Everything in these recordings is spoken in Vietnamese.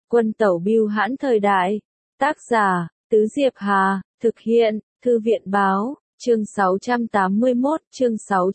Quân tẩu bưu hãn thời đại. Tác giả, Tứ Diệp Hà, thực hiện, Thư viện báo, chương 681, chương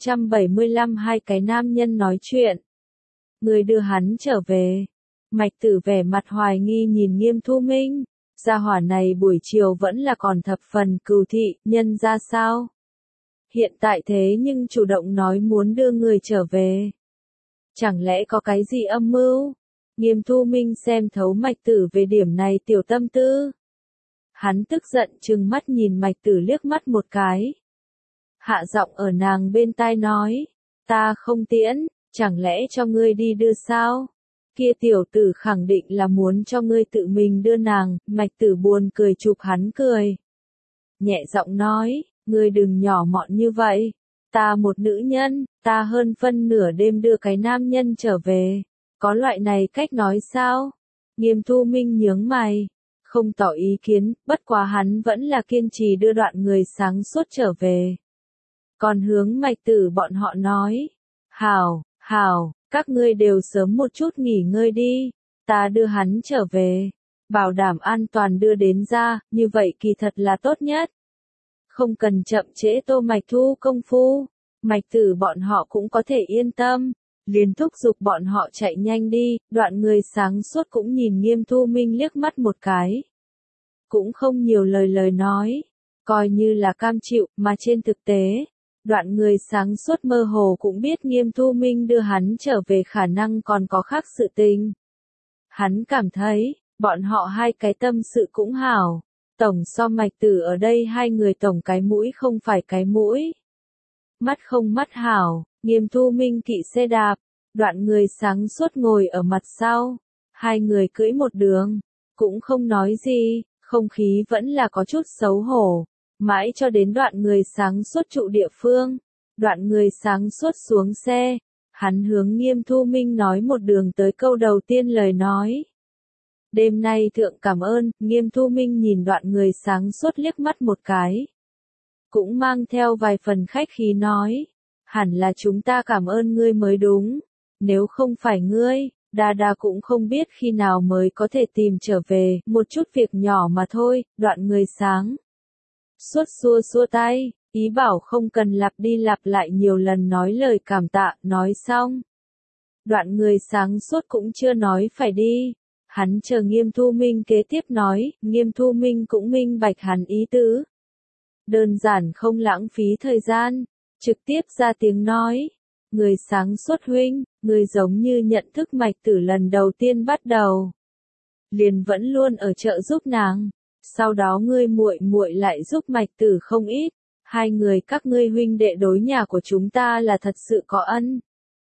675. Hai cái nam nhân nói chuyện. Người đưa hắn trở về. Mạch Tử vẻ mặt hoài nghi nhìn Nghiêm Thu Minh. Gia hỏa này buổi chiều vẫn là còn thập phần cừu thị, nhân ra sao? Hiện tại thế nhưng chủ động nói muốn đưa người trở về. Chẳng lẽ có cái gì âm mưu? Nghiêm Thu Minh xem thấu Mạch Tử về điểm này tiểu tâm tư. Hắn tức giận trừng mắt nhìn Mạch Tử liếc mắt một cái. Hạ giọng ở nàng bên tai nói, ta không tiễn, chẳng lẽ cho ngươi đi đưa sao? Kia tiểu tử khẳng định là muốn cho ngươi tự mình đưa nàng. Mạch Tử buồn cười chụp hắn cười. Nhẹ giọng nói, ngươi đừng nhỏ mọn như vậy. Ta một nữ nhân, ta hơn phân nửa đêm đưa cái nam nhân trở về. Có loại này cách nói sao? Nghiêm Thu Minh nhướng mày, không tỏ ý kiến, bất quá hắn vẫn là kiên trì đưa đoạn người sáng suốt trở về. Còn hướng Mạch Tử bọn họ nói, hảo, các ngươi đều sớm một chút nghỉ ngơi đi, ta đưa hắn trở về, bảo đảm an toàn đưa đến ra, như vậy kỳ thật là tốt nhất. Không cần chậm trễ Tô Mạch Thu công phu, Mạch Tử bọn họ cũng có thể yên tâm. Liền thúc giục bọn họ chạy nhanh đi, đoạn người sáng suốt cũng nhìn Nghiêm Thu Minh liếc mắt một cái. Cũng không nhiều lời nói, coi như là cam chịu, mà trên thực tế, đoạn người sáng suốt mơ hồ cũng biết Nghiêm Thu Minh đưa hắn trở về khả năng còn có khác sự tình. Hắn cảm thấy, bọn họ hai cái tâm sự cũng hảo, tổng so Mạch Tử ở đây hai người tổng cái mũi không phải cái mũi. Mắt không mắt hảo. Nghiêm Thu Minh kỵ xe đạp, đoạn người sáng suốt ngồi ở mặt sau, hai người cưỡi một đường, cũng không nói gì, không khí vẫn là có chút xấu hổ, mãi cho đến đoạn người sáng suốt trụ địa phương, đoạn người sáng suốt xuống xe, hắn hướng Nghiêm Thu Minh nói một đường tới câu đầu tiên lời nói. Đêm nay thượng cảm ơn. Nghiêm Thu Minh nhìn đoạn người sáng suốt liếc mắt một cái, cũng mang theo vài phần khách khí nói. Hẳn là chúng ta cảm ơn ngươi mới đúng, nếu không phải ngươi, Đa cũng không biết khi nào mới có thể tìm trở về, một chút việc nhỏ mà thôi. Đoạn người sáng suốt xua tay, ý bảo không cần lặp đi lặp lại nhiều lần nói lời cảm tạ. Nói xong, đoạn người sáng suốt cũng chưa nói phải đi, hắn chờ Nghiêm Thu Minh kế tiếp nói. Nghiêm Thu Minh cũng minh bạch hắn ý tứ, đơn giản không lãng phí thời gian, trực tiếp ra tiếng nói, người sáng suốt huynh, người giống như nhận thức Mạch Tử lần đầu tiên bắt đầu, liền vẫn luôn ở trợ giúp nàng, sau đó ngươi muội lại giúp Mạch Tử không ít, hai người các ngươi huynh đệ đối nhà của chúng ta là thật sự có ân.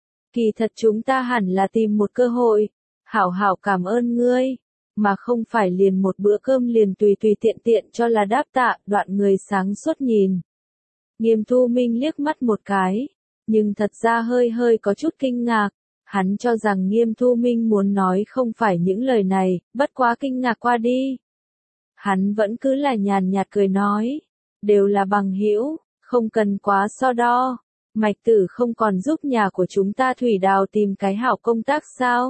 Kỳ thật chúng ta hẳn là tìm một cơ hội, hảo cảm ơn ngươi, mà không phải liền một bữa cơm liền tùy tiện cho là đáp tạ. Đoạn người sáng suốt nhìn Nghiêm Thu Minh liếc mắt một cái, nhưng thật ra hơi có chút kinh ngạc, hắn cho rằng Nghiêm Thu Minh muốn nói không phải những lời này, bất quá kinh ngạc qua đi. Hắn vẫn cứ là nhàn nhạt cười nói, đều là bằng hữu, không cần quá so đo. Mạch Tử không còn giúp nhà của chúng ta Thủy Đào tìm cái hảo công tác sao?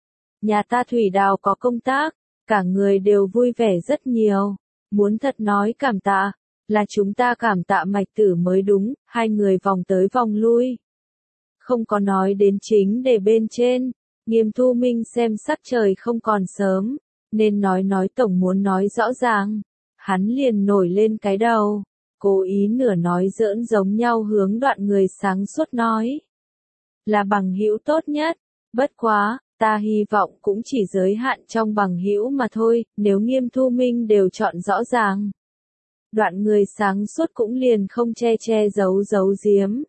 Nhà ta Thủy Đào có công tác, cả người đều vui vẻ rất nhiều, muốn thật nói cảm tạ, là chúng ta cảm tạ Mạch Tử mới đúng. Hai người vòng tới vòng lui, không có nói đến chính đề bên trên. Nghiêm Thu Minh xem sắc trời không còn sớm, nên nói tổng muốn nói rõ ràng, hắn liền nổi lên cái đầu, cố ý nửa nói giỡn giống nhau hướng đoạn người sáng suốt nói, là bằng hữu tốt nhất, bất quá, ta hy vọng cũng chỉ giới hạn trong bằng hữu mà thôi. Nếu Nghiêm Thu Minh đều chọn rõ ràng, đoạn người sáng suốt cũng liền không che giấu giếm.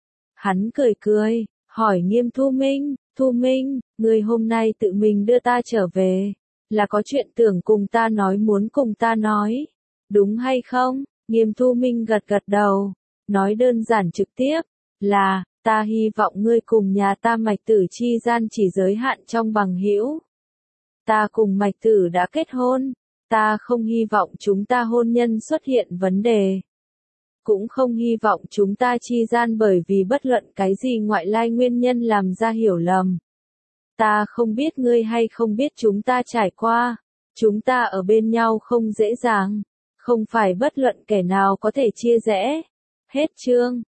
Hắn cười, hỏi Nghiêm Thu Minh, người hôm nay tự mình đưa ta trở về, là có chuyện tưởng cùng ta nói, muốn cùng ta nói, đúng hay không? Nghiêm Thu Minh gật đầu, nói đơn giản trực tiếp, là, ta hy vọng ngươi cùng nhà ta Mạch Tử chi gian chỉ giới hạn trong bằng hữu. Ta cùng Mạch Tử đã kết hôn, ta không hy vọng chúng ta hôn nhân xuất hiện vấn đề. Cũng không hy vọng chúng ta chi gian bởi vì bất luận cái gì ngoại lai nguyên nhân làm ra hiểu lầm. Ta không biết ngươi hay không biết chúng ta trải qua. Chúng ta ở bên nhau không dễ dàng. Không phải bất luận kẻ nào có thể chia rẽ. Hết chương.